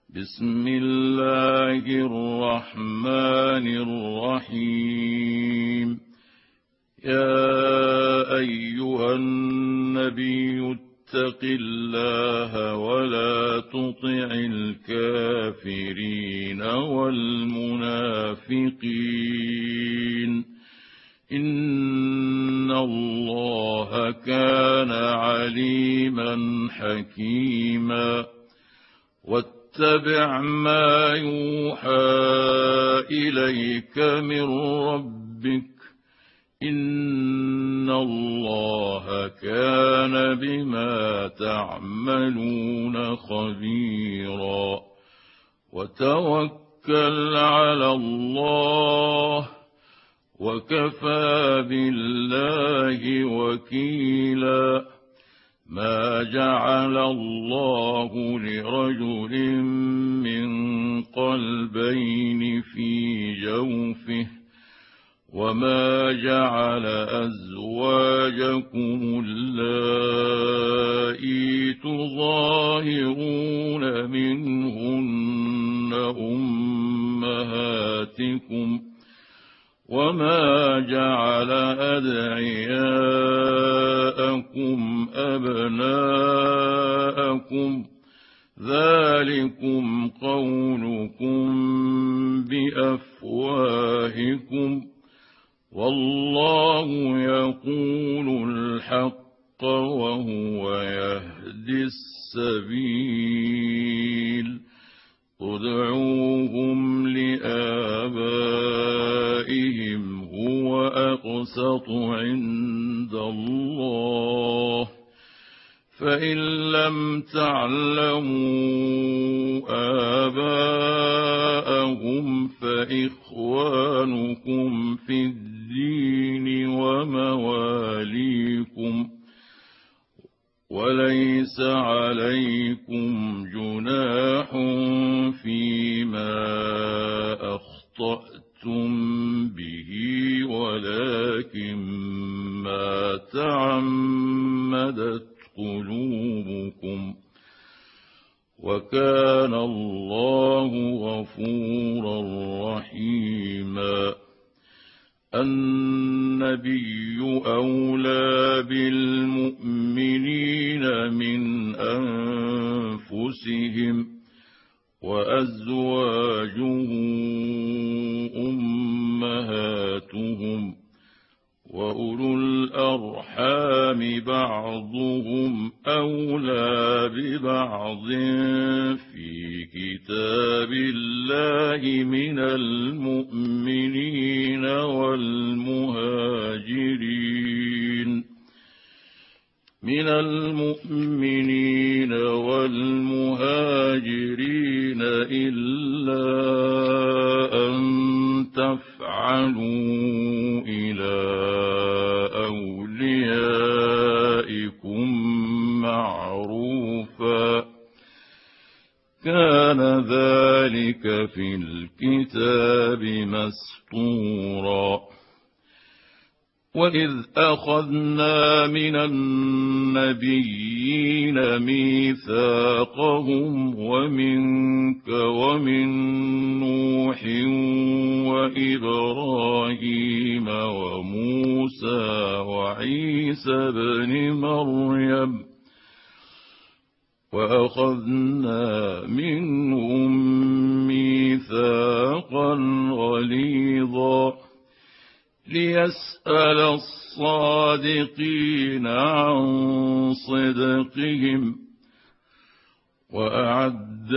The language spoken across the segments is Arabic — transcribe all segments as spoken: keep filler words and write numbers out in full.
بسم الله الرحمن الرحيم. يا أيها النبي اتق الله ولا تطع الكافرين والمنافقين، إن الله كان عليما حكيما. واتبع ما يوحى إليك من ربك، إن الله كان بما تعملون خبيرا. وتوكل على الله، وكفى بالله وكيلا. ما جعل الله لرجل من قلبين في جوفه، وما جعل أزواجكم اللائي تظاهرون منهن أمهاتكم، وما جعل أدعياءكم أبناءكم، ذلكم قولكم بأفواهكم، والله يقول الحق وهو يهدي السبيل. ادعوهم لآبائهم هو أقسط عند الله، فإن لم تعلموا آباءهم فإخوانكم في الدين ومواليكم، وليس عليكم جناح فيما أخطأتم به، ولكن ما تعمدت قلوبكم، وكان الله غفورا رحيما. النبي أولى بالمؤمنين من أنفسهم، وأزواجه أمهاتهم، وأولو الأرحام بعضهم أولى ببعض في كتاب الله من المؤمنين والمهاجرين من المؤمنين والمهاجرين إلا أن تفعلوا إلى أوليائكم معروفا، كان ذلك في الكتاب مسطورا. وإذ أخذنا من النبيين ميثاقهم ومنك ومن نوح وإبراهيم وموسى وعيسى بن مريم، وأخذنا منهم ميثاقا غليظا، ليسأل الصادقين عن صدقهم، وأعد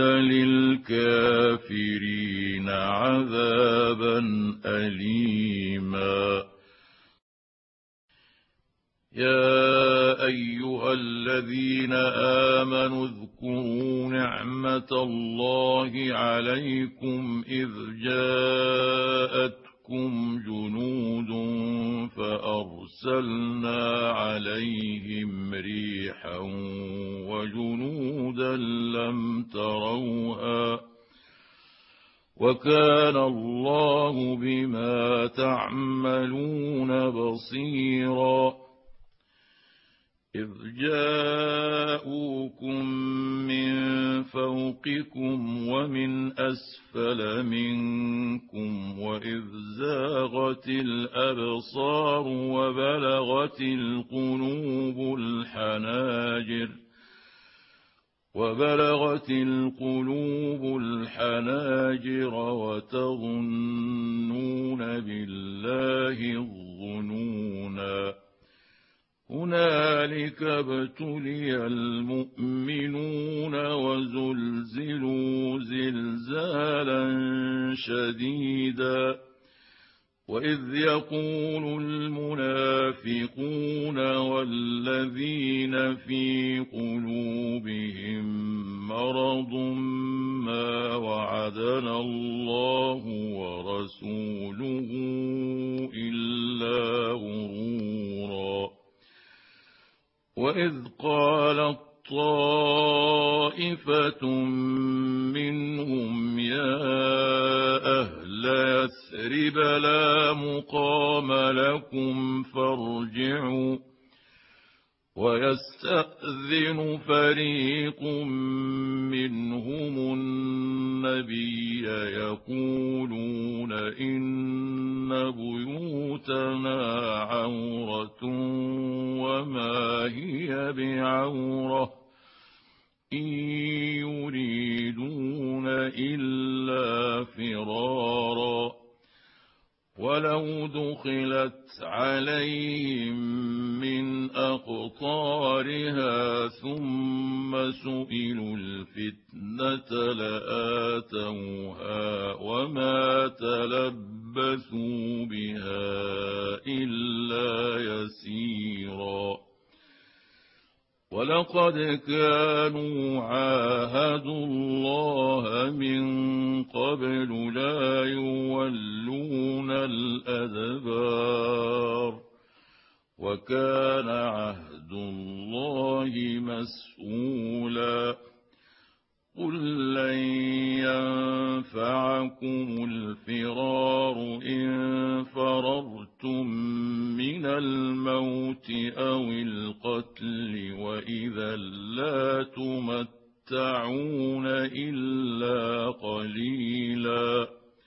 للكافرين عذابا أليما. يا أيها الذين آمنوا اذكروا نعمة الله عليكم إذ جاءت جنود فأرسلنا عليهم ريحا وجنودا لم تروها، وكان الله بما تعملون بصيرا. إذ جاءوكم من فوقكم ومن أسفل منكم وإذ زاغت الأبصار وبلغت القلوب الحناجر وبلغت القلوب الحناجر وتظنون بالله الظنونا هنالك ابتلي المؤمنون وزلزلوا زلزالا شديدا وإذ يقول المنافقون والذين في قلوبهم مرض ما وعدنا الله ورسوله إلا غرورا وإذ قالت طائفة منهم يا أهل يثرب لا مقام لكم فارجعوا ويستأذن فريق منهم النبي يقولون إن بيوتنا عورة وما هي بعورة إن يريدون إلا فرارا ولو دخلت عليهم من أقطارها ثم سئلوا الفتنة لآتوها وما تلبثوا بها إلا يسيرا ولقد كانوا عاهدوا الله من قبل لا يولون الأدبار وكان عهد الله مسؤولا قل لن ينفعكم الفرار إن فررتم من الموت أو القتل وإذا لا تمتعون إلا قليلا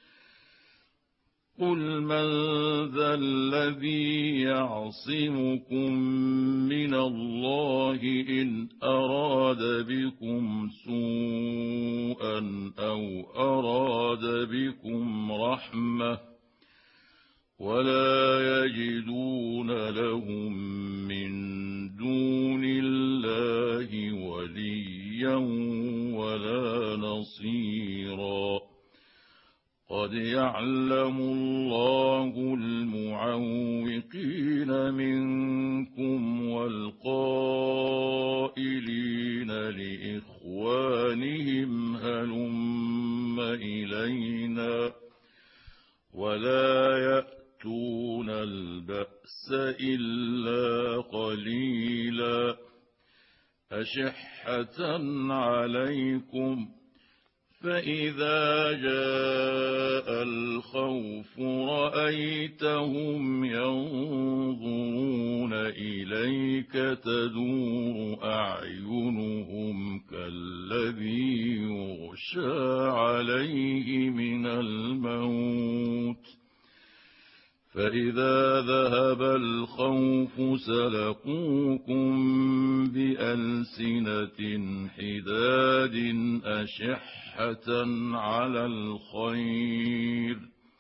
قل من ذا الذي يعصمكم من الله إن أراد بكم سوءا أو أراد بكم رحمة ولا يجدون لهم من دون الله وليا ولا نصيرا قد يعلم الله المعوقين منكم والقائلين لإخوانهم هلم إلينا ولا يأتون البأس إلا قليلا أشحة عليكم فإذا جاء الخوف رأيتهم ينظرون إليك تدور أعينهم كالذي يغشى عليه من الموت فإذا ذهب الخوف سلقوكم بألسنة حداد أشحة على الخير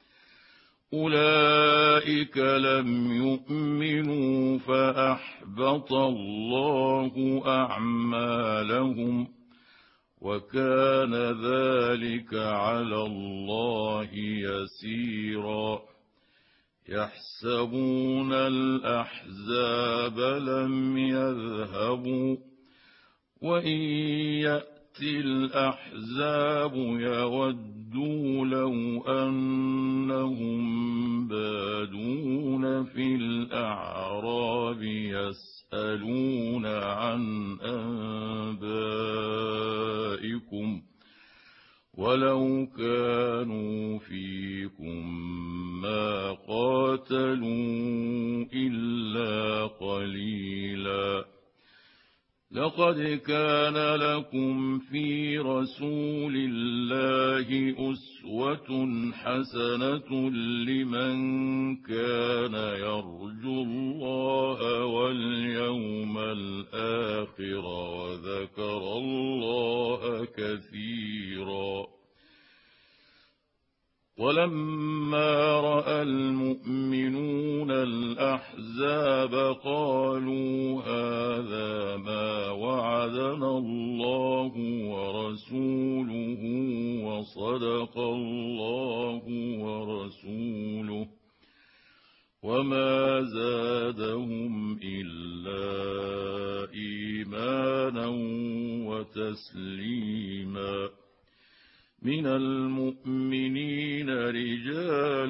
أولئك لم يؤمنوا فأحبط الله أعمالهم وكان ذلك على الله يسيرا يحسبون الأحزاب لم يذهبوا وإن يأتي الأحزاب يودوا لو أنهم بادون في الأعراب يسألون عن أنبائكم ولو كانوا فيكم ما قاتلوا إلا قليلا لقد كان لكم في رسول الله أسوة حسنة لمن كان يرجو الله واليوم الآخر وذكر الله كثيرا. ولما رأى المؤمنون الأحزاب قالوا هذا ما وعدنا الله ورسوله وصدق الله ورسوله وما زادهم إلا إيمانا وتسليما. من المؤمنين رجال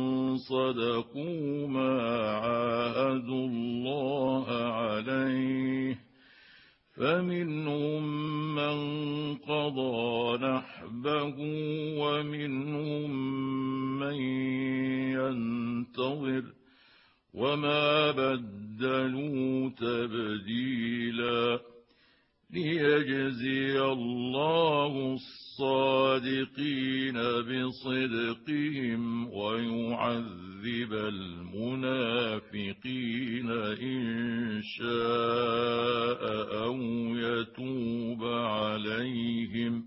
صدقوا ما عاهدوا الله عليه فمنهم من قضى نحبه ومنهم من ينتظر وما بدلوا تبديلا. ليجزي الله الصادقين بصدقهم ويعذب المنافقين إن شاء أو يتوب عليهم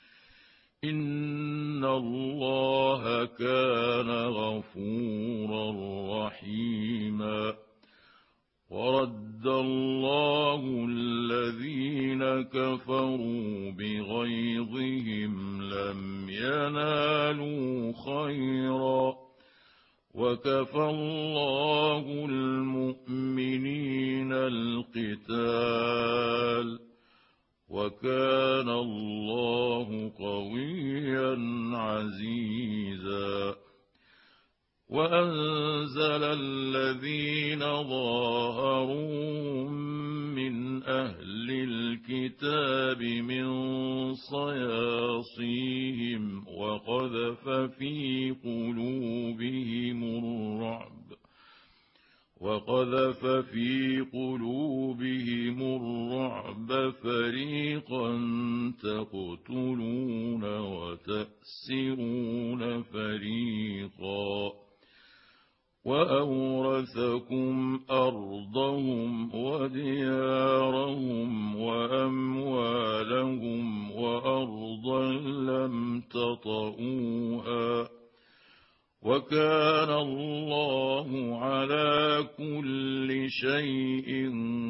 إن الله كان غفورا رحيما. ورد الله الذين كفروا بغيظهم لم ينالوا خيرا وكفى الله المؤمنين القتال وكان الله قويا عزيزا. وأنزل الذين ظاهروهم من أهل الكتاب من صياصيهم وقذف في قلوبهم الرعب وقذف في قلوبهم الرعب فريقا تقتلون وتأسرون فريقا. وأورثكم أرضهم وديارهم وأموالهم وأرضا لم تطئوها وكان الله على كل شيء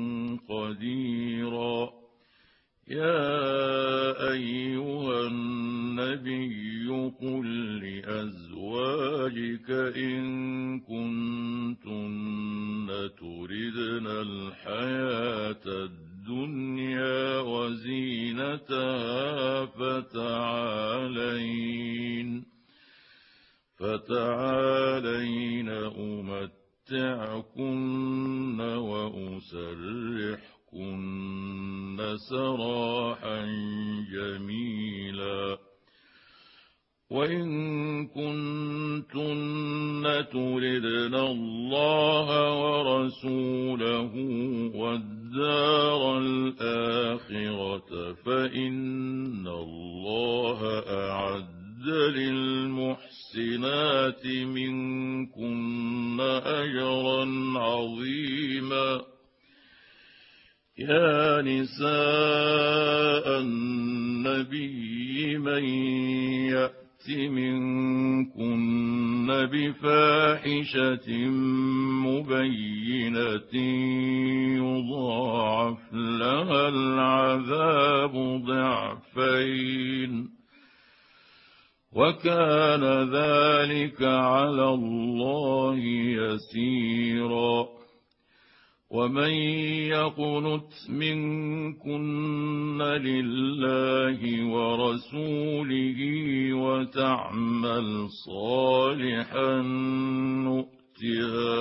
قديرا. يا أيها النبي قل لأزواجك إن كنتن تردن الحياة الدنيا وزينتها فتعالين فتعالين أمتعكن وأسرحكن سراحا جميلا. وإن كنتن تردن الله ورسوله والدار الآخرة فإن الله أعد للمحسنات منكن أجرا عظيما. يا نساء النبي من يأت منكن بفاحشة مبينة يضاعف لها العذاب ضعفين وكان ذلك على الله يسيرا. ومن يقنت منكن لله ورسوله وتعمل صالحا نؤتها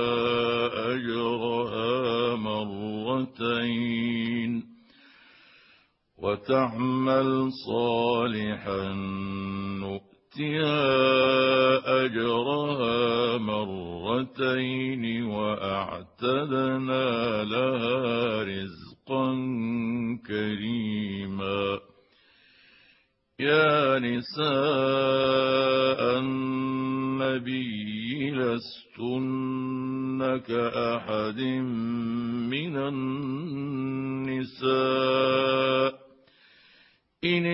أجرها مرتين وتعمل صالحا نؤتها أجرها مرتين وأعتدنا لها رزقا كريما. يا نساء النبي لستن كأحد من النساء إن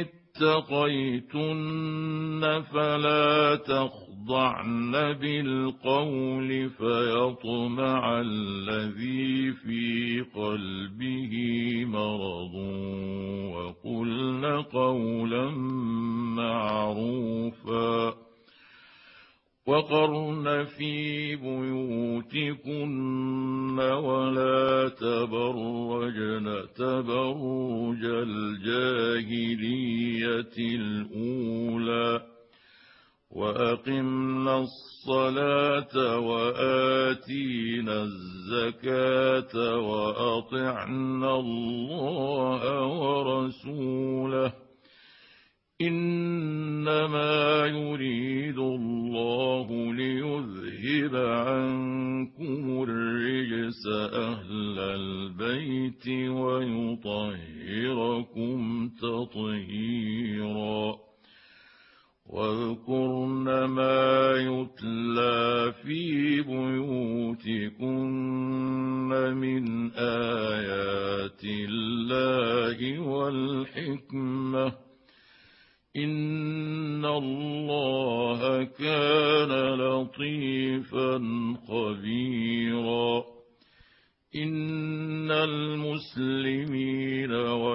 اتقيتن فلا تخضعن بالقول فيطمع الذي في قلبه مرض وقلن قولا معروفا. وقرن في بيوتكن ولا تبرجن تبرج الجاهلية الأولى وأقمنا الصلاة وآتينا الزكاة وأطعنا الله ورسوله إنما يريد الله ليذهب عنكم الرجس أهل البيت ويطهركم تطهيرا. واذكرن ما يتلى في بيوتكن من آيات الله والحكمة إن الله كان لطيفا خبيرا. إن المسلمين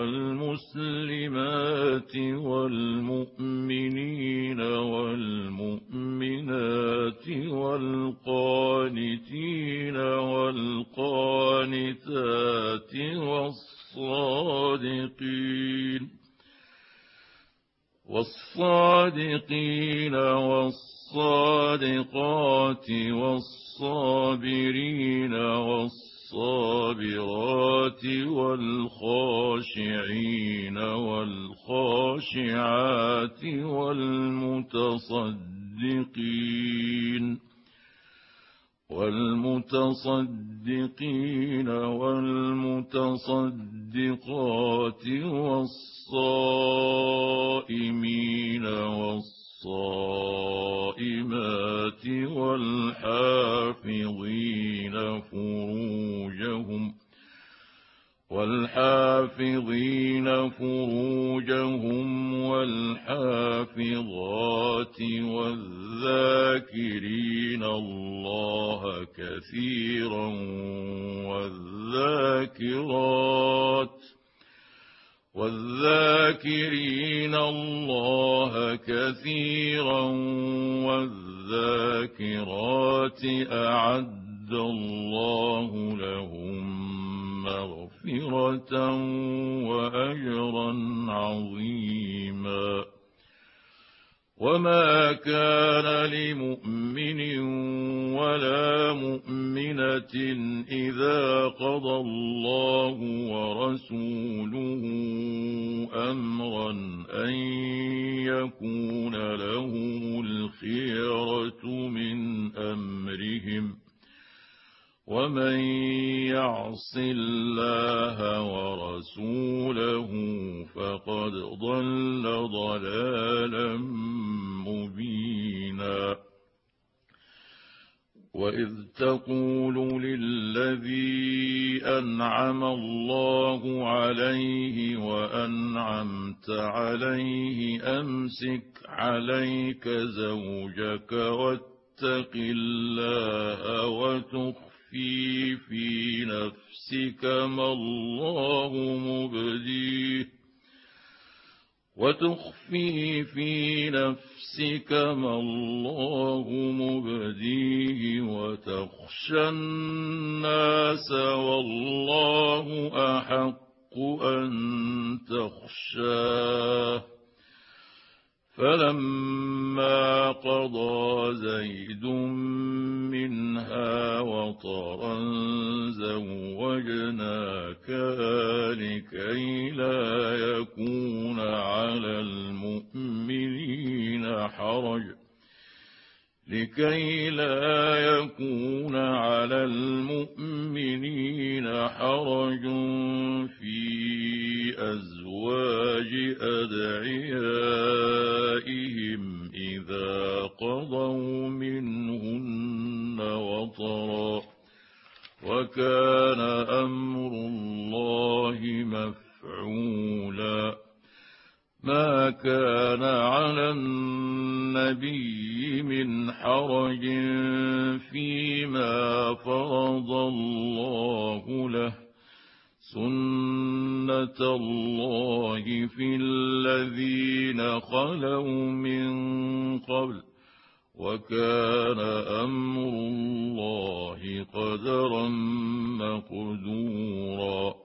والمسلمات والمؤمنين والمؤمنات والقانتين والقانتات والصادقين والصادقين والصادقات والصابرين والصابرات والخاشعين والخاشعات والمتصدقين والمتصدقين والمتصدقات والصائمين والصائمات والحافظين فروجهم والحافظين فروجهم والحافظات والذاكرين الله كثيرا والذاكرات والذاكرين الله كثيرا والذاكرات أعد الله لهم مغفرة وأجرا عظيما. وما كان لمؤمن ولا مؤمنة إذا قضى الله ورسوله أمرا أن يكون لهم الخيرة من أمرهم ومن يعص الله ورسوله فقد ضل ضلالا مبينا. وإذ تقول للذي أنعم الله عليه وأنعمت عليه أمسك عليك زوجك واتق الله وتخفي في في نفسك ما الله مبديه وتخفي في نفسك ما الله مبديه وتخشى الناس والله أحق أن تخشاه. فلما قضى زيد منها وطرا زوجناكها لكي لا يكون على المؤمنين حرج لكي لا يكون على المؤمنين حرج في أزواج أدعيائهم إذا قضوا منهن وطرا، وكان أمر الله مفعولا. ما كان على النبي من حرج فيما فرض الله له، سنة الله في الذين خلوا من قبل، وكان أمر الله قدرا مقدورا.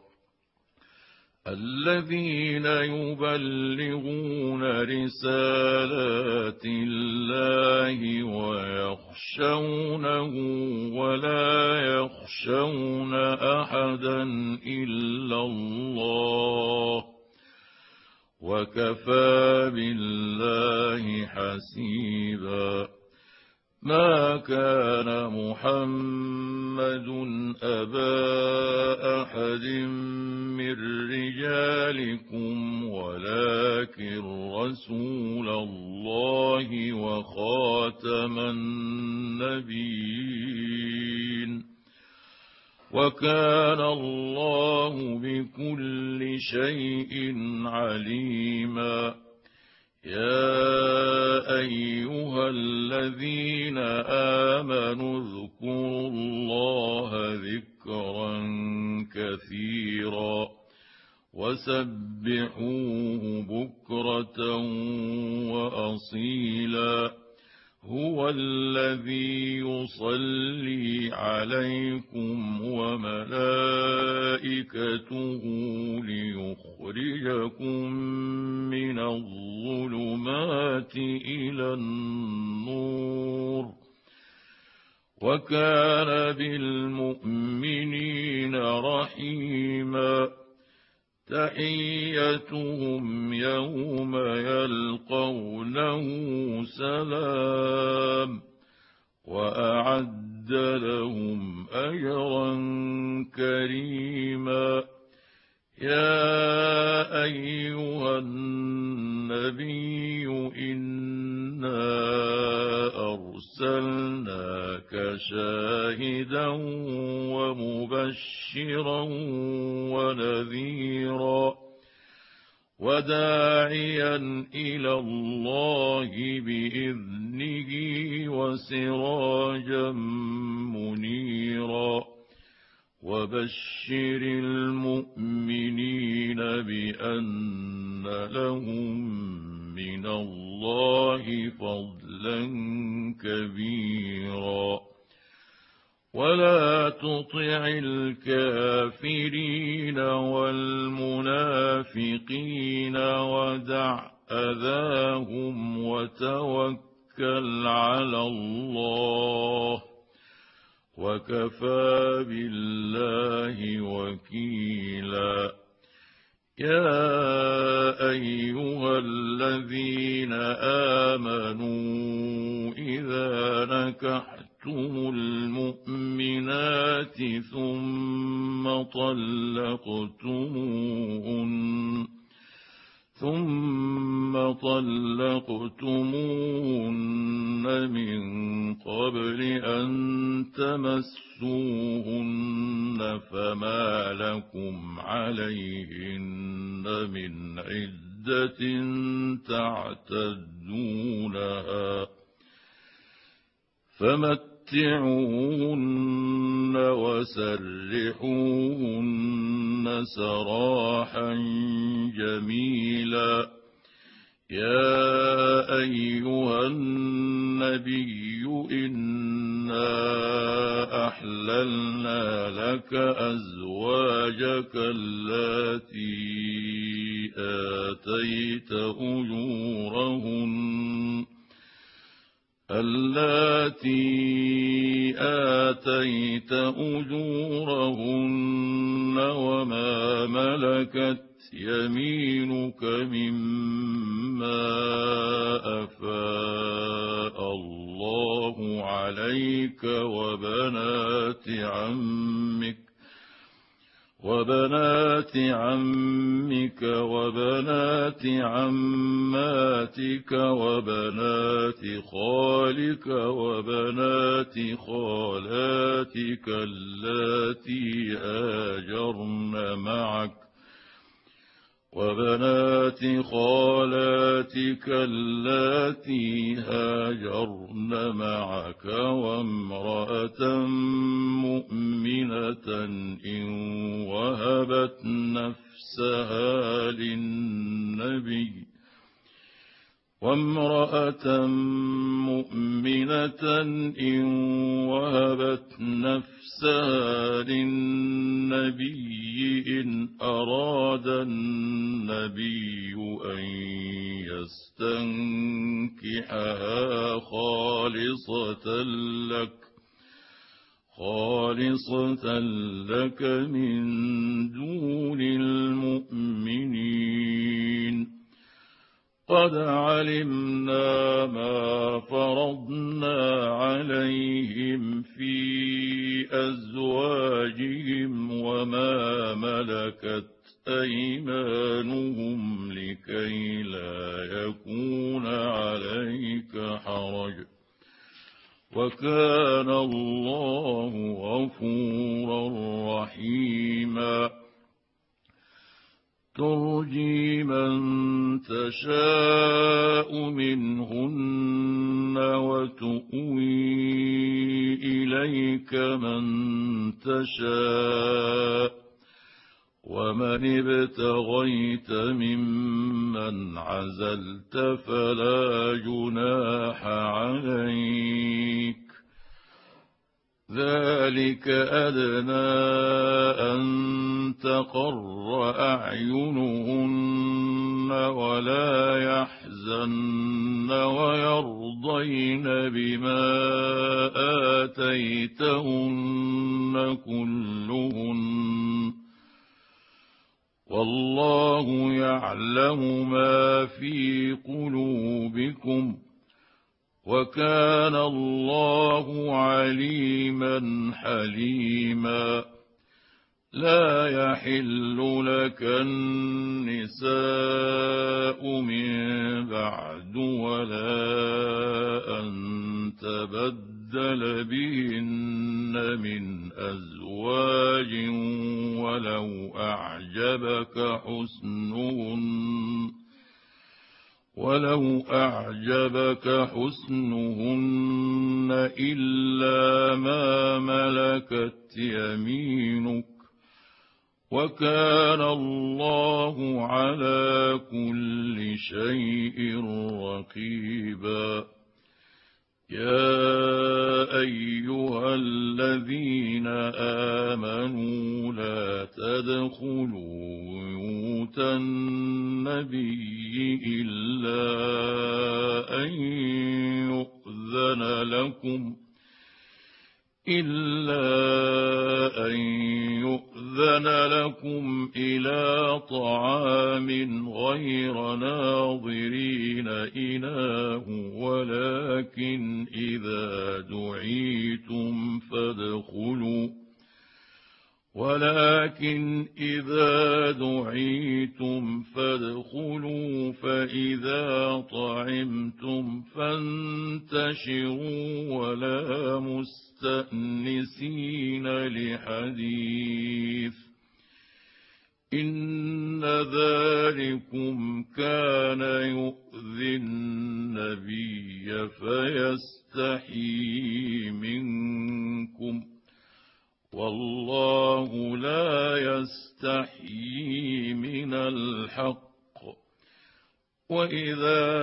الذين يبلغون رسالات الله ويخشونه ولا يخشون أحدا إلا الله، وكفى بالله حسيبا. ما كان محمد أبا أحد من رجالكم ولكن رسول الله وخاتم النبيين، وكان الله بكل شيء عليما. يا أيها الذين آمنوا اذكروا الله ذكرا كثيرا وسبحوه بكرة وأصيلا. هو الذي يصلي عليكم وملائكته ليخرجكم من الظلمات إلى النور، وكان بالمؤمنين رحيما. تحيتهم يوم يلقونه سلام، وأعد لهم أجرا كريما. يا أيها النبي إنا أرسلناك شاهدا ومبشرا ونذيرا وداعيا إلى الله بإذنه وسراجا منيرا. وبشر المؤمنين بأن لهم من الله فضلا كبيرا. ولا تطع الكافرين والمنافقين ودع أذاهم وتوكل على الله، وكفى بالله وكيلا. يا أيها الذين آمنوا إذا نكحتم المؤمنات ثم طلقتموهن ثم طلقتموهن من قبل أن تمسوهن فما لكم عليهن من عدة تعتدونها، فمتعوهن وسرحوهن سراحا جميلا. يا أيها النبي إنا أحللنا لك أزواجك اللاتي آتيت أجورهن اللاتي آتيت أجورهن وما ملكت يمينك مما أفاء الله خالك وبنات عمك وبنات عمك وبنات عماتك وبنات خالك وبنات خالاتك اللاتي هاجرن معك وبنات خالاتك اللاتي هاجرن معك وامرأة مؤمنة إن وهبت نفسها للنبي وامرأة مؤمنة إن وهبت نفسها للنبي إن أراد النبي أن يستنكحها خالصة لك خالصة لك من دون المؤمنين قد علمنا ما فرضنا عليهم في أزواجهم وما ملكت أيمانهم لكي لا يكون عليك حرج وكان الله غفورا رحيما ترجي من تشاء منهن وتؤوي إليك من تشاء ومن ابتغيت ممن عزلت فلا جناح عليك ذلك أدنى أن تقر أعينهن ولا يحزن ويرضين بما آتيتهن كلهن والله يعلم ما في قلوبكم وكان الله عليما حليما لا يحل لك النساء من بعد ولا أن تبدل بهن من أزواج ولو أعجبك حسنهن ولو أعجبك حسنهن إلا ما ملكت يمينك وكان الله على كل شيء رقيبا يا أيها الذين آمنوا لا تدخلوا بيوت النبي إلا أن يؤذن لكم إلا أن يؤذن لكم إلى طعام غير ناظرين إناه ولكن إذا دعيتم فادخلوا ولكن إذا دعيتم فادخلوا فإذا طعمتم فانتشروا ولا مستأنسين لحديث إن ذلكم كان يؤذي النبي فيستحيي منكم والله لا يستحيي من الحق وإذا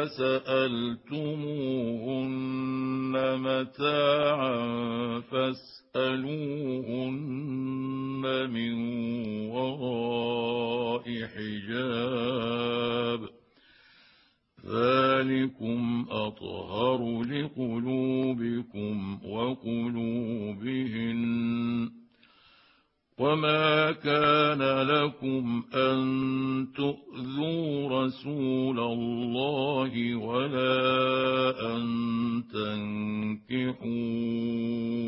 سألتموهن متاعا فاسألوهن من وراء حجاب ذلكم أطهر لقلوبكم وقلوبهن وما كان لكم أن تؤذوا رسول الله ولا أن تنكحوا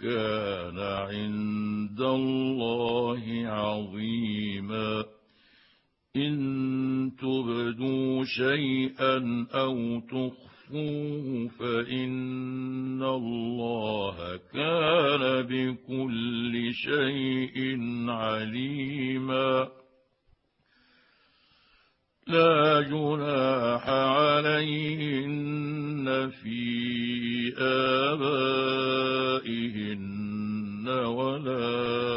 كان عند الله عظيما إن تبدوا شيئا أو تخفوه فإن الله كان بكل شيء عليما لا جناح عليهن في آبائهن ولا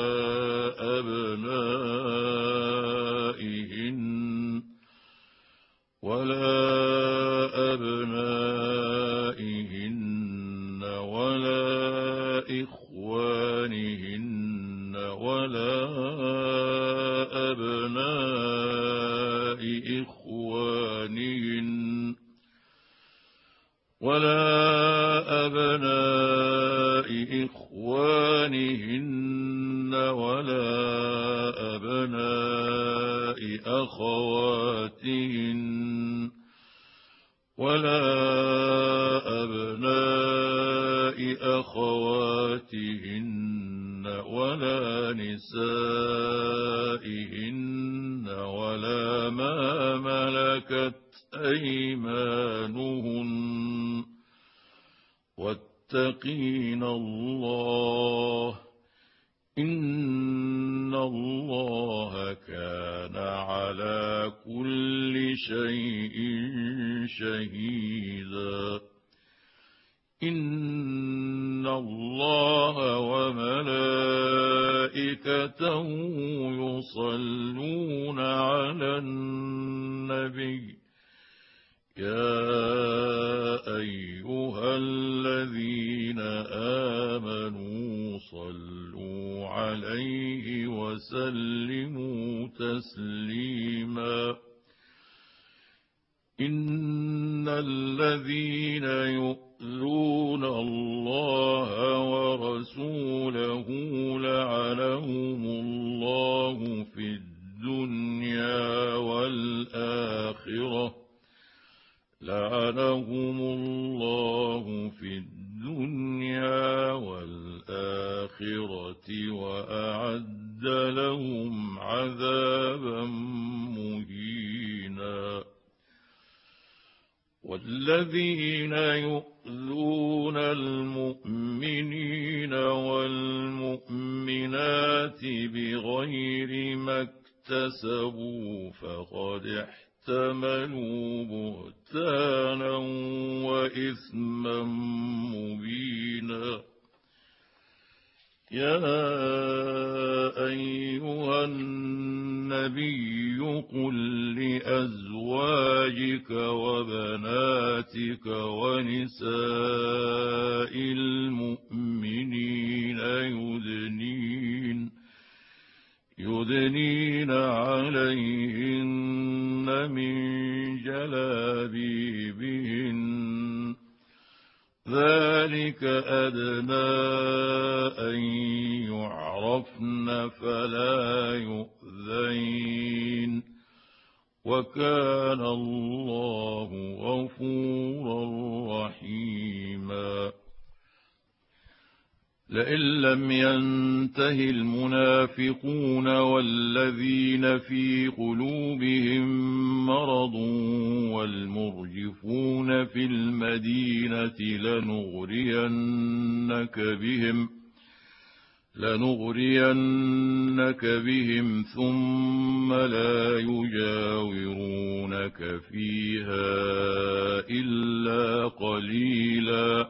أبنائهن ولا أبنائهن ولا إخوانهن ولا أبناء إخوانهن ولا أبناء إخوانهن ولا أبناء أخواتهن ولا أبناء أخواتهن ولا نسائهن ولا ما ملكت أيمانهن واتقين الله إن الله كان على كل شيء شهيدا إن الله وملائكته يصلون على النبي يا أيها الذين آمنوا صلوا عليه وسلموا تسليما إن الذين يؤذون الله ورسوله لعنهم الله في الدنيا والآخرة لعنهم الله في الدنيا والآخرة وأعد لهم عذابا مهينا والذين يؤذون المؤمنين والمؤمنات بغير ما اكتسبوا فقد احتملوا بهتانا وإثما مبينا يا أيها النبي قل لأزواجك وبناتك ونساء المؤمنين يدنين يدنين عليهن من جلابيبهن ذلك أدنى أن يعرفن فلا يؤذين وكان الله غفورا رحيما لئن لم ينته المنافقون والذين في قلوبهم مرض والمرجفون في المدينة لنغرينك بهم لنغرينك بهم ثم لا يجاورونك فيها إلا قليلا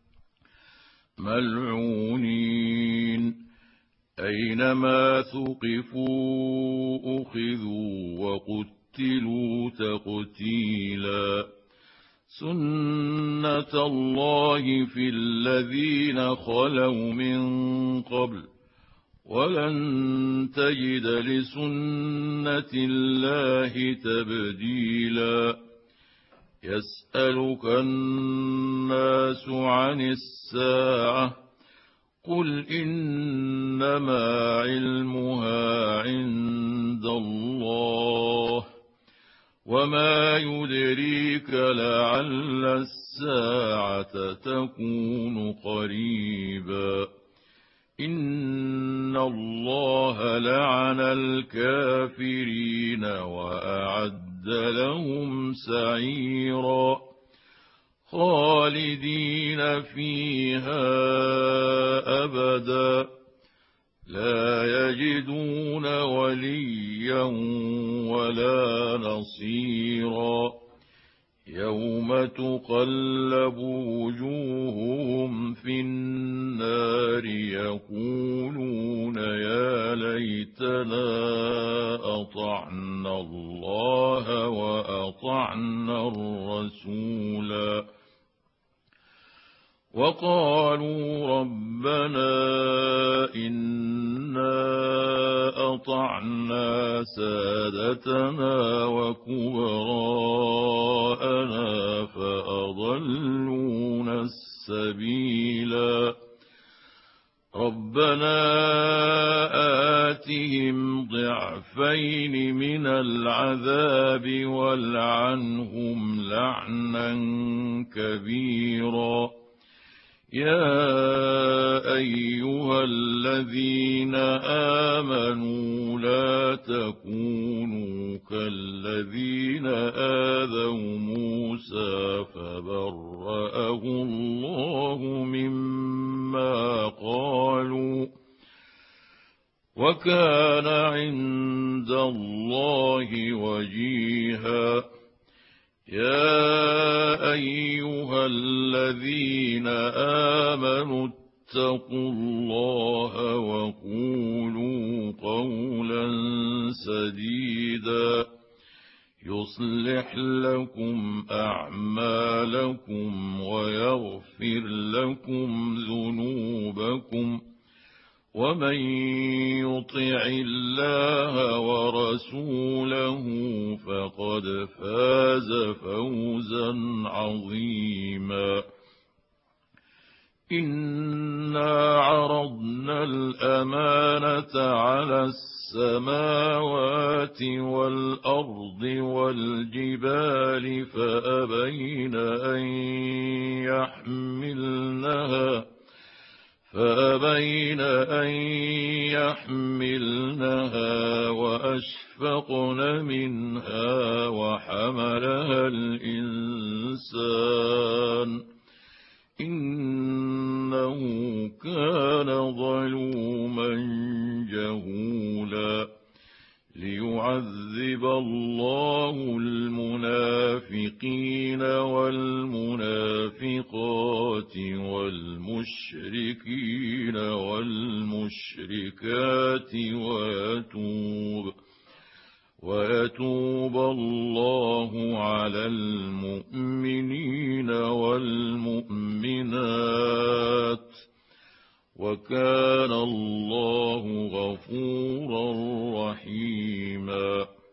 ملعونين أينما ثقفوا أخذوا وقتلوا تقتيلا سنة الله في الذين خلوا من قبل ولن تجد لسنة الله تبديلا يسألك الناس عن الساعة قل إنما علمها عند الله وما يدريك لعل الساعة تكون قريبا إن الله لعن الكافرين وأعد لهم سعيرا خالدين فيها أبدا لا يجدون وليا ولا نصيرا يوم تقلب وجوههم في النار يقولون يا ليتنا أطعنا الله وأطعنا الرسولا وقالوا ربنا إنا أطعنا سادتنا وكبراءنا فأضلونا السبيلا ربنا آتهم ضعفين من العذاب والعنهم لعنا كبيرا يا أيها الذين آمنوا لا تكونوا كالذين آذوا موسى فبرأه الله مما قالوا وكان عند الله وجيها يا أيها الذين آمنوا اتقوا الله وقولوا قولا سديدا يصلح لكم أعمالكم ويغفر لكم ذنوبكم ومن يطع الله ورسوله فقد فاز فوزا عظيما إنا عرضنا الأمانة على السماوات والأرض والجبال فأبين أن يحملنها فأبين أن يحملنها وأشفقن منها وحملها الإنسان إنه كان ظلوما جهولا ليعذب الله المنافقين والمنافقات والمشركين والمشركات ويتوب ويتوب الله على المؤمنين والمؤمنات وكان الله غفورا رحيما